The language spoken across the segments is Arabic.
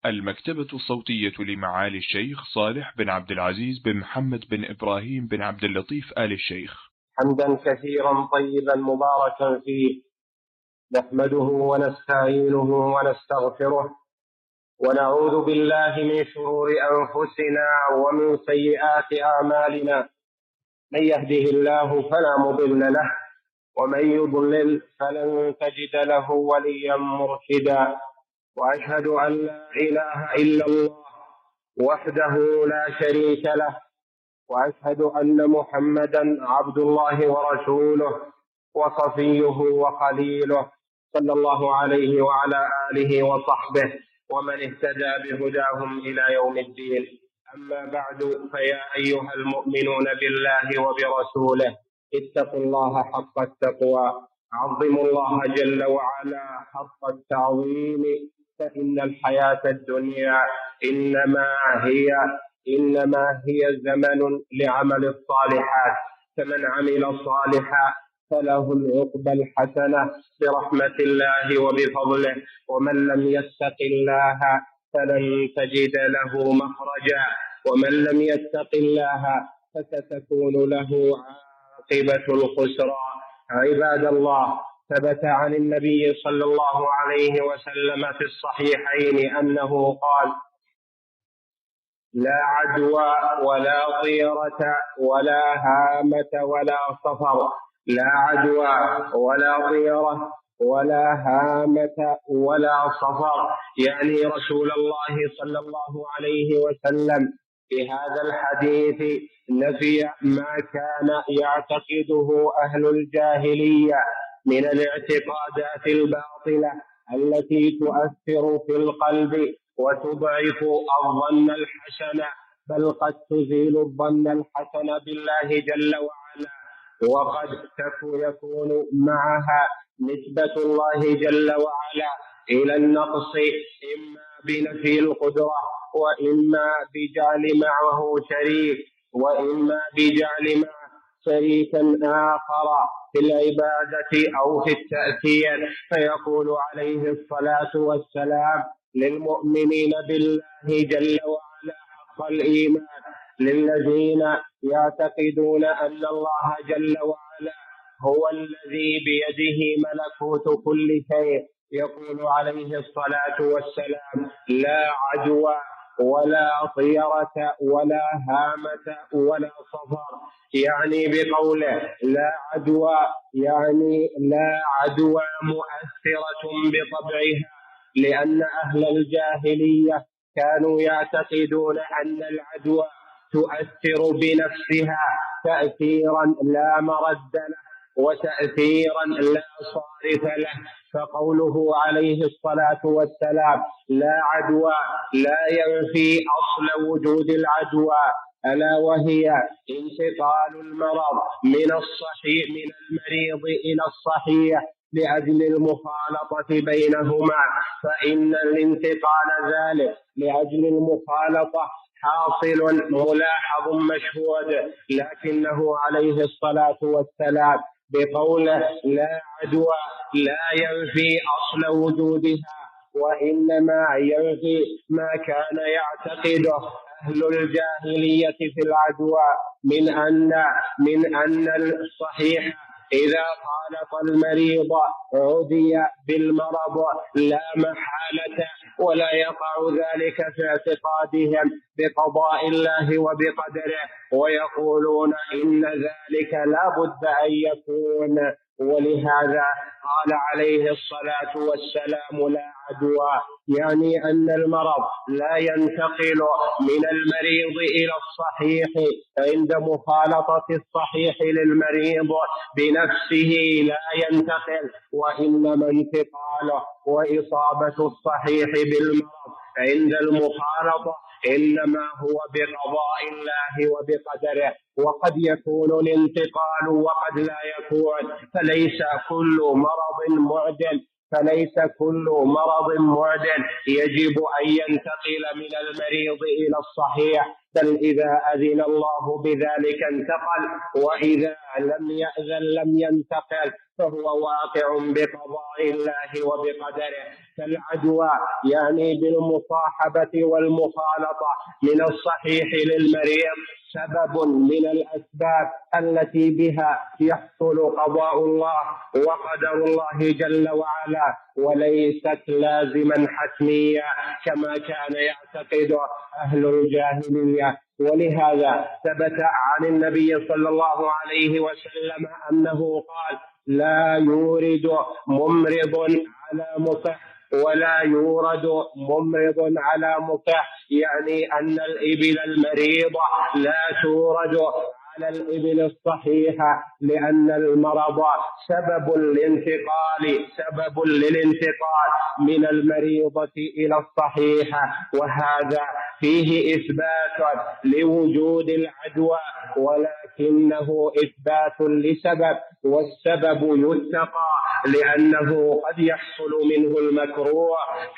المكتبة الصوتية لمعالي الشيخ صالح بن عبد العزيز بن محمد بن إبراهيم بن عبد اللطيف آل الشيخ، حمدا كثيرا طيبا مباركا فيه، نحمده ونستعينه ونستغفره، ونعوذ بالله من شرور أنفسنا ومن سيئات أعمالنا. من يهده الله فلا مضل له، ومن يضلل فلن تجد له وليا مرشدا. وأشهد أن لا إله إلا الله وحده لا شريك له، وأشهد أن محمدا عبد الله ورسوله وصفيه وخليله، صلى الله عليه وعلى آله وصحبه ومن اهتدى بهداهم إلى يوم الدين. أما بعد، فيا أيها المؤمنون بالله وبرسوله اتقوا الله حق التقوى، عظموا الله جل وعلا حق التعظيم، فإن الحياة الدنيا إنما هي زمن لعمل الصالحات، فمن عمل صالحا فله العقبى الحسنة برحمة الله وبفضله، ومن لم يتق الله فلن تجد له مخرجا، ومن لم يتق الله فستكون له عاقبة الخسران. عباد الله، ثبت عن النبي صلى الله عليه وسلم في الصحيحين أنه قال: لا عدوى ولا طيرة ولا هامة ولا صفر. لا عدوى ولا طيرة ولا هامة ولا صفر، يعني رسول الله صلى الله عليه وسلم في هذا الحديث نفي ما كان يعتقده أهل الجاهلية من الاعتقادات الباطلة التي تؤثر في القلب وتضعف الظن الحسن، بل قد تزيل الظن الحسن بالله جل وعلا، وقد يكون معها نسبة الله جل وعلا إلى النقص، إما بنفي القدرة، وإما بجعل معه شريك، وإما بجعل معه شريكا آخر في العبادة أو في التأثير. فيقول عليه الصلاة والسلام للمؤمنين بالله جل وعلا حق الإيمان، للذين يعتقدون أن الله جل وعلا هو الذي بيده ملكوت كل شيء، يقول عليه الصلاة والسلام: لا عدوى ولا طيرة ولا هامة ولا صفر. يعني بقوله لا عدوى، يعني لا عدوى مؤثرة بطبعها، لأن أهل الجاهلية كانوا يعتقدون أن العدوى تؤثر بنفسها تأثيرا لا مرد له وتأثيرا لا صارف له. فقوله عليه الصلاة والسلام لا عدوى لا ينفي أصل وجود العدوى، ألا وهي انتقال المرض من المريض إلى الصحيح لأجل المخالطة بينهما، فإن الانتقال ذلك لأجل المخالطة حاصل ملاحظ مشهود، لكنه عليه الصلاة والسلام بقوله لا عدوى لا ينفي أصل وجودها، وإنما ينفي ما كان يعتقده أهل الجاهلية في العدوى من أن الصحيح إذا خالط المريض عدي بالمرض لا محالة، ولا يقع ذلك في اعتقادهم بقضاء الله وبقدره، ويقولون إن ذلك لا بد أن يكون. ولهذا قال عليه الصلاة والسلام لا عدوى، يعني أن المرض لا ينتقل من المريض إلى الصحيح عند مخالطة الصحيح للمريض بنفسه، لا ينتقل، وإنما انتقاله وإصابة الصحيح بالمرض عند المخالطة إنما هو بقضاء الله وبقدره، وقد يكون الانتقال وقد لا يكون، فليس كل مرض معدل يجب أن ينتقل من المريض إلى الصحيح، بل إذا أذن الله بذلك انتقل، وإذا لم يأذن لم ينتقل. فهو واقع بقضاء الله وبقدره، كالعدوى يعني بالمصاحبة والمخالطة من الصحيح للمريض سبب من الأسباب التي بها يحصل قضاء الله وقدر الله جل وعلا، وليست لازما حتميا كما كان يعتقد أهل الجاهلية. ولهذا ثبت عن النبي صلى الله عليه وسلم أنه قال: لا يورد ممرض على مصح ولا يورد ممرض على مصح، يعني أن الإبل المريضة لا تورد على الإبل الصحيحة، لأن المرض سبب للانتقال من المريضة إلى الصحيحة، وهذا فيه إثبات لوجود العدوى، ولكنه إثبات لسبب، والسبب يتقى لأنه قد يحصل منه المكروه،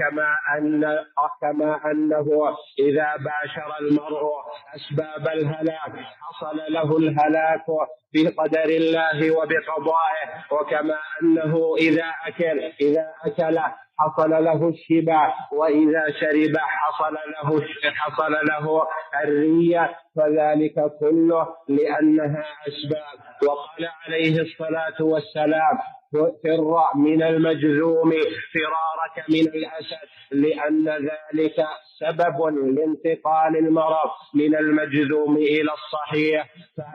كما أنه إذا باشر المرء أسباب الهلاك حصل له الهلاك بقدر الله وبقضائه، وكما أنه إذا أكل حصل له الشبع، وإذا شرب حصل له الرية، فذلك كله لأنها أسباب. وقال عليه الصلاة والسلام: فر من المجذوم فرارك من الأسد، لأن ذلك سبب لانتقال المرض من المجذوم إلى الصحيح.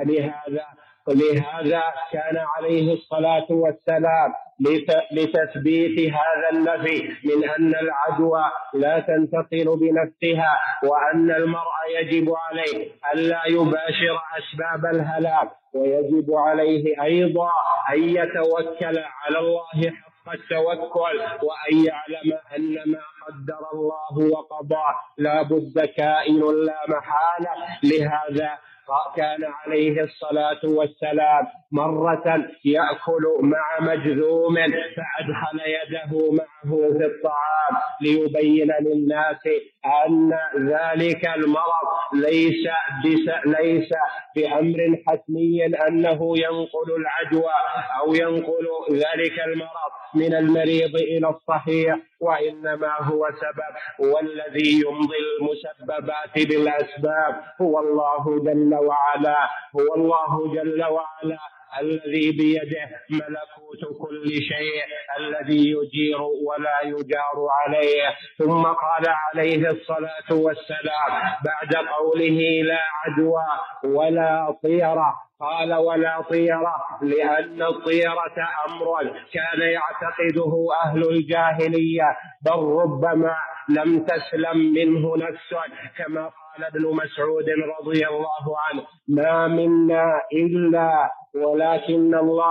لهذا كان عليه الصلاة والسلام لتثبيت هذا النفي من أن العدوى لا تنتقل بنفسها، وأن المرء يجب عليه ألا يباشر أسباب الهلاك، ويجب عليه أيضا أن يتوكل على الله حق التوكل، وأن يعلم أن ما قدر الله وقضاه لا بد كائن لا محالة. لهذا كان عليه الصلاة والسلام مرة يأكل مع مجذوم فأدخل يده معه في الطعام ليبين للناس أن ذلك المرض ليس بأمر حتمي أنه ينقل العدوى أو ينقل ذلك المرض من المريض إلى الصحيح، وإنما هو سبب، والذي يمضي المسببات بالأسباب هو الله جل وعلا الذي بيده ملكوت كل شيء، الذي يجير ولا يجار عليه. ثم قال عليه الصلاة والسلام بعد قوله لا عدوى ولا طيرة، قال: ولا طيرة، لأن الطيرة أمر كان يعتقده أهل الجاهلية، بل ربما لم تسلم منه نفسه، كما قال ابن مسعود رضي الله عنه: ما منا إلا ولكن الله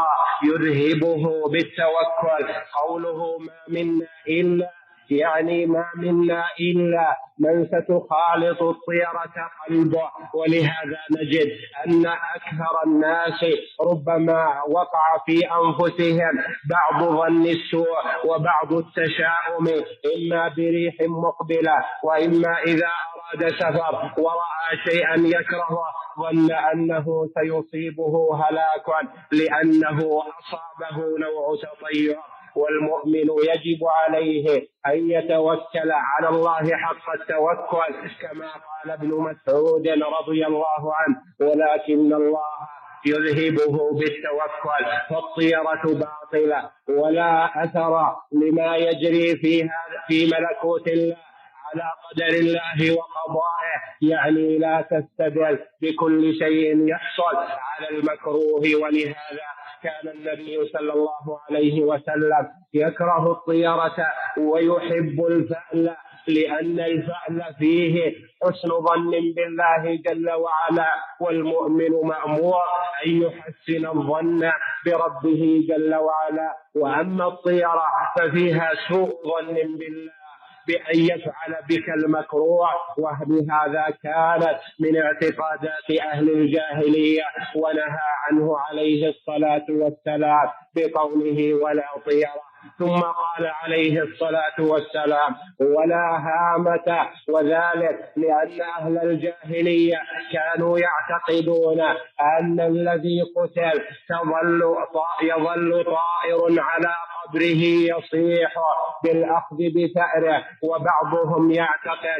يذهبه بالتوكل. قوله ما منا إلا يعني ما منا إلا من ستخالط الطيرة قلبه. ولهذا نجد أن أكثر الناس ربما وقع في أنفسهم بعض ظن السوء وبعض التشاؤم، إما بريح مقبلة، وإما إذا أراد سفر ورأى شيئا يكرهه ظن أنه سيصيبه هلاك لأنه أصابه نوع تطير. والمؤمن يجب عليه أن يتوكل على الله حق التوكل، كما قال ابن مسعود رضي الله عنه: ولكن الله يذهبه بالتوكل، فالطيرة باطلة ولا أثر لما يجري في ملكوت الله على قدر الله وقضائه، يعني لا تستدل بكل شيء يحصل على المكروه. ولهذا كان النبي صلى الله عليه وسلم يكره الطيرة ويحب الفأل، لأن الفأل فيه حسن ظن بالله جل وعلا، والمؤمن مأمور أن يحسن الظن بربه جل وعلا. وأما الطيرة ففيها سوء ظن بالله بأن يفعل بك المكروه، وبهذا كانت من اعتقادات أهل الجاهلية، ونهى عنه عليه الصلاة والسلام بقوله ولا طيرة. ثم قال عليه الصلاة والسلام: ولا هامة، وذلك لأن أهل الجاهلية كانوا يعتقدون أن الذي قتل يظل طائر على قبره يصيح بالأخذ بثأره، وبعضهم يعتقد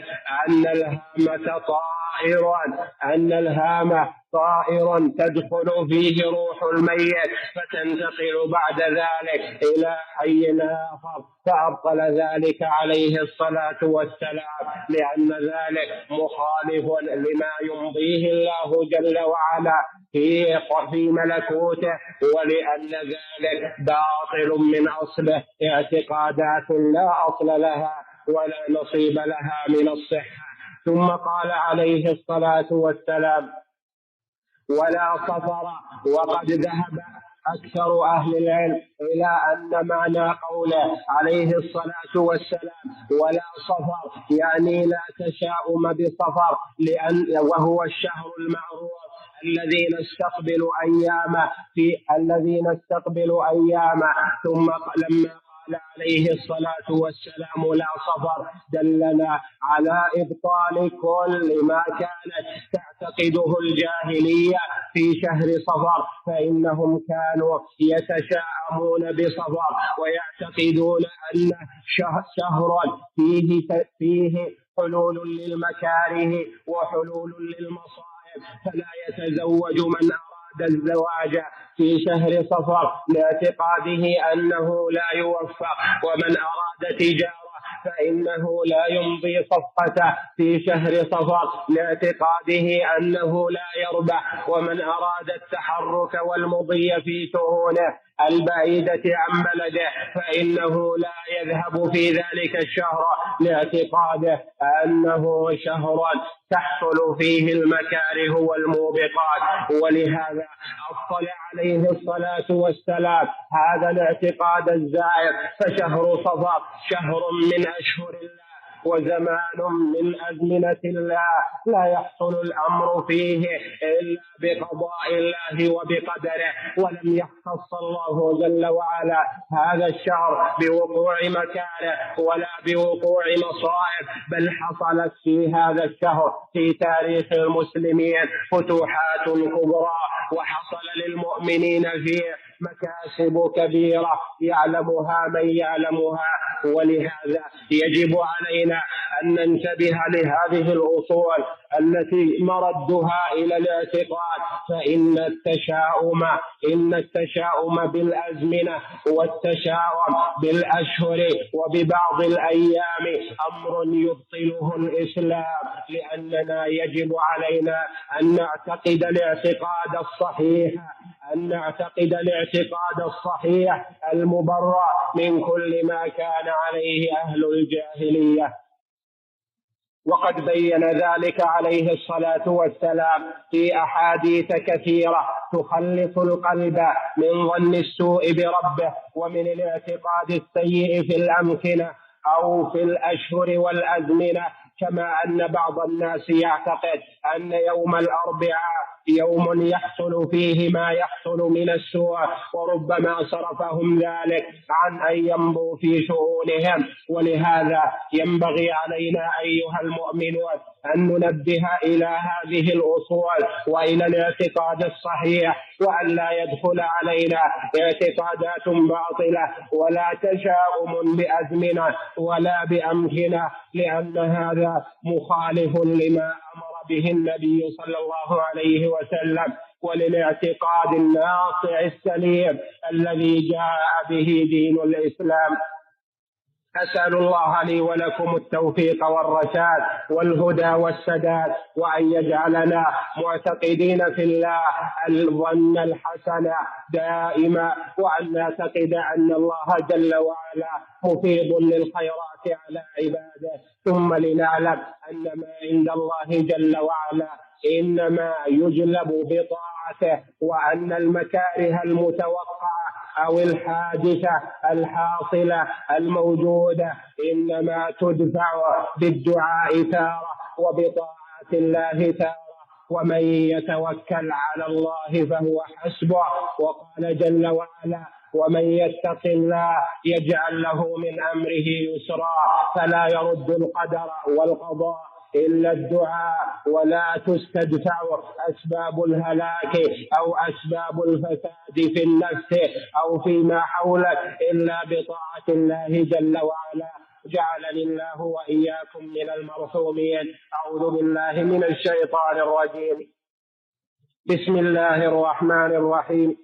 أن الهامة طائر تدخل فيه روح الميت فتنتقل بعد ذلك إلى حي آخر، فأبطل ذلك عليه الصلاة والسلام، لأن ذلك مخالف لما يمضيه الله جل وعلا في ملكوته، ولأن ذلك باطل من أصله، اعتقادات لا أصل لها ولا نصيب لها من الصحة. ثم قال عليه الصلاة والسلام: ولا صفر. وقد ذهب أكثر أهل العلم إلى أن معنى قوله عليه الصلاة والسلام ولا صفر يعني لا تشاؤم بصفر، وهو الشهر المعروف الذين استقبلوا أيامه. ثم لما قال عليه الصلاة والسلام لا صفر دلنا على إبطال كل ما كانت تعتقده الجاهلية في شهر صفر، فإنهم كانوا يتشاءمون بصفر ويعتقدون أنه شهر فيه حلول للمكاره وحلول للمصائب، فلا يتزوج من أراد الزواج في شهر صفر لاعتقاده أنه لا يوفق، ومن أراد تجارة فإنه لا يمضي صفقته في شهر صفر لاعتقاده أنه لا يربح، ومن أراد التحرك والمضي في شؤونه البعيدة عن بلده فإنه لا يذهب في ذلك الشهر لاعتقاده أنه شهر تحصل فيه المكاره والموبقات. ولهذا أبطل عليه الصلاة والسلام هذا الاعتقاد الزائر، فشهر صفر شهر من أشهر الله وزمان من أزمنة الله، لا يحصل الأمر فيه إلا بقضاء الله وبقدره، ولم يختص الله جل وعلا هذا الشهر بوقوع مكاره ولا بوقوع مصائب، بل حصلت في هذا الشهر في تاريخ المسلمين فتوحات كبرى، وحصل للمؤمنين فيه مكاسب كبيرة يعلمها من يعلمها. ولهذا يجب علينا أن ننتبه لهذه الأصول التي مردها إلى الاعتقاد، فإن التشاؤم بالأزمنة والتشاؤم بالأشهر وببعض الأيام أمر يبطله الإسلام، لأننا يجب علينا أن نعتقد الاعتقاد الصحيح المبرأ من كل ما كان عليه أهل الجاهلية. وقد بين ذلك عليه الصلاة والسلام في أحاديث كثيرة تخلص القلب من ظن السوء بربه ومن الاعتقاد السيء في الأمكنة أو في الأشهر والأزمنة، كما أن بعض الناس يعتقد أن يوم الأربعاء يوم يحصل فيه ما يحصل من السوء، وربما صرفهم ذلك عن أن يمضوا في شؤونهم. ولهذا ينبغي علينا أيها المؤمنون أن ننبه إلى هذه الأصول وإلى الاعتقاد الصحيح، وأن لا يدخل علينا اعتقادات باطلة ولا تشاؤم بأزمنة ولا بأمكنة، لأن هذا مخالف لما أمر به النبي صلى الله عليه وسلم وللاعتقاد الناصع السليم الذي جاء به دين الإسلام. أسأل الله لي ولكم التوفيق والرشاد والهدى والسداد، وأن يجعلنا معتقدين في الله الظن الحسن دائما، وأن نعتقد أن الله جل وعلا مفيض للخيرات على عباده، ثم لنعلم أن ما عند الله جل وعلا إنما يجلب بطاعته، وأن المكاره المتوقعة أو الحادثة الحاصلة الموجودة إنما تدفع بالدعاء تارة وبطاعة الله تارة، ومن يتوكل على الله فهو حسبه. وقال جل وعلا: ومن يتق الله يجعل له من أمره يسرا. فلا يرد القدر والقضاء إلا الدعاء، ولا تستدفع أسباب الهلاك أو أسباب الفساد في النفس أو فيما حولك إلا بطاعة الله جل وعلا. جعلني الله وإياكم من المرحومين. أعوذ بالله من الشيطان الرجيم. بسم الله الرحمن الرحيم.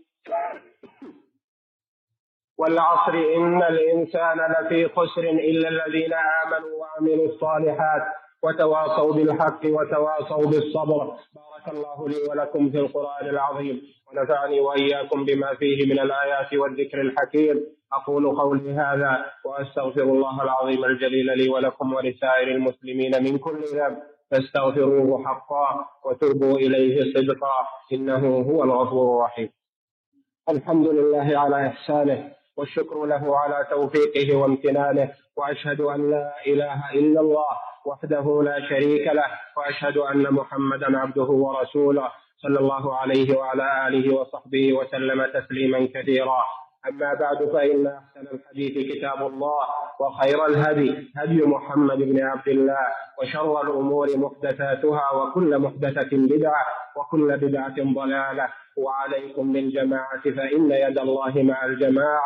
والعصر إن الإنسان لفي خسر إلا الذين آمنوا وعملوا الصالحات وتواصوا بالحق وتواصوا بالصبر. بارك الله لي ولكم في القرآن العظيم، ونفعني وإياكم بما فيه من الآيات والذكر الحكيم. أقول قولي هذا وأستغفر الله العظيم الجليل لي ولكم ولسائر المسلمين من كل ذنب، فاستغفروه حقا وتوبوا إليه صدقا، إنه هو الغفور الرحيم. الحمد لله على إحسانه، والشكر له على توفيقه وامتنانه، وأشهد أن لا إله إلا الله وحده لا شريك له، وأشهد أن محمدا عبده ورسوله صلى الله عليه وعلى آله وصحبه وسلم تسليما كثيرا. أما بعد، فإن أحسن الحديث كتاب الله، وخير الهدي هدي محمد بن عبد الله، وشر الأمور محدثاتها، وكل محدثة بدعة، وكل بدعة ضلالة. وعليكم بالجماعة فإن يد الله مع الجماعة،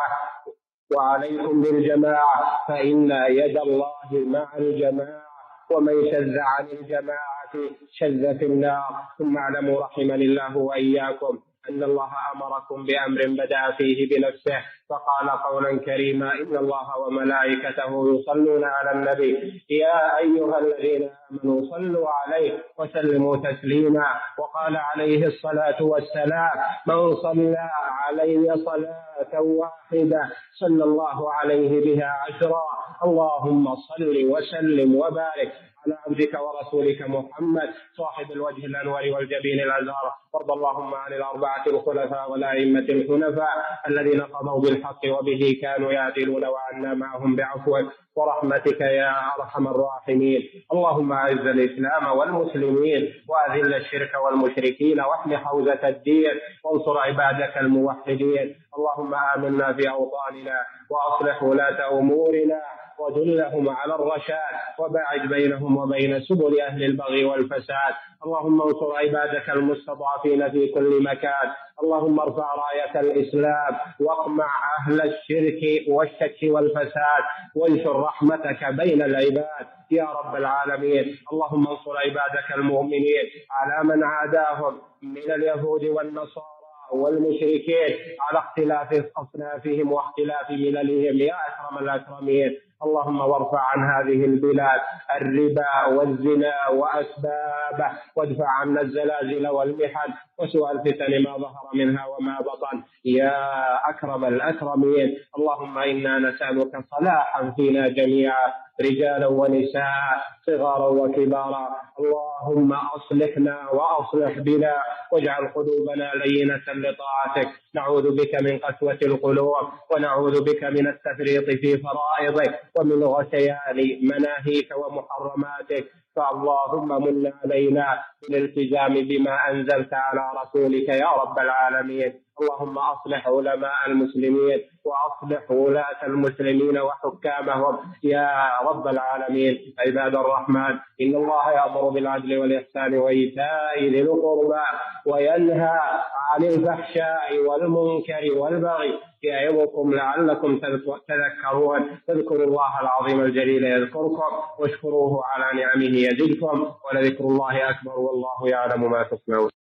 وعليكم بالجماعة فإن يد الله مع الجماعة، ومن شذ عن الجماعة شذ في النار. ثم اعلموا رحمني الله وإياكم أن الله أمركم بأمر بدأ فيه بنفسه، فقال قولا كريما: إن الله وملائكته يصلون على النبي يا أيها الذين آمنوا صلوا عليه وسلموا تسليما. وقال عليه الصلاة والسلام: من صلى علي صلاة واحدة صلى الله عليه بها 10. اللهم صل وسلم وبارك على عبدك ورسولك محمد صاحب الوجه الأنور والجبين الأزهر. وارض اللهم عن الأربعة الخلفاء والأئمة الحنفاء الذين قضوا بالحق وبه كانوا يعدلون، وعنا معهم بعفوك ورحمتك يا أرحم الراحمين. اللهم أعز الإسلام والمسلمين، وأذل الشرك والمشركين، واحم حوزة الدين، وانصر عبادك الموحدين. اللهم آمنا في أوطاننا، وأصلح ولاة أمورنا، ودلهم على الرشاد، وباعد بينهم وبين سبل أهل البغي والفساد. اللهم انصر عبادك المستضعفين في كل مكان. اللهم ارفع راية الإسلام، واقمع أهل الشرك والشك والفساد، وانشر رحمتك بين العباد يا رب العالمين. اللهم انصر عبادك المؤمنين على من عاداهم من اليهود والنصارى والمشركين على اختلاف أصنافهم واختلاف مللهم يا أكرم الأكرمين. اللهم وارفع عن هذه البلاد الربا والزنا وأسبابه، وادفع عنا الزلازل والمحن وسوء الفتن ما ظهر منها وما بطن يا أكرم الأكرمين. اللهم إنا نسألك صلاحا فينا جميعا، رجالا ونساء، صغارا وكبارا. اللهم أصلحنا وأصلح بنا، واجعل قلوبنا لينة لطاعتك. نعوذ بك من قسوة القلوب، ونعوذ بك من التفريط في فرائضك، ومن غثيان مناهيك ومحرماتك. فاللهم من علينا بالالتزام بما أنزلت على رسولك يا رب العالمين. اللهم أصلح علماء المسلمين، وأصلح ولاة المسلمين وحكامهم يا رب العالمين. عباد الرحمن، إن الله يأمر بالعدل والإحسان وإيتاء ذي القربى، وينهى عن الفحشاء والمنكر والبغي، يعظكم لعلكم تذكرون. فاذكروا الله العظيم الجليل يذكركم، واشكروه على نعمه يزدكم، ولذكر الله أكبر، والله يعلم ما تصنعون.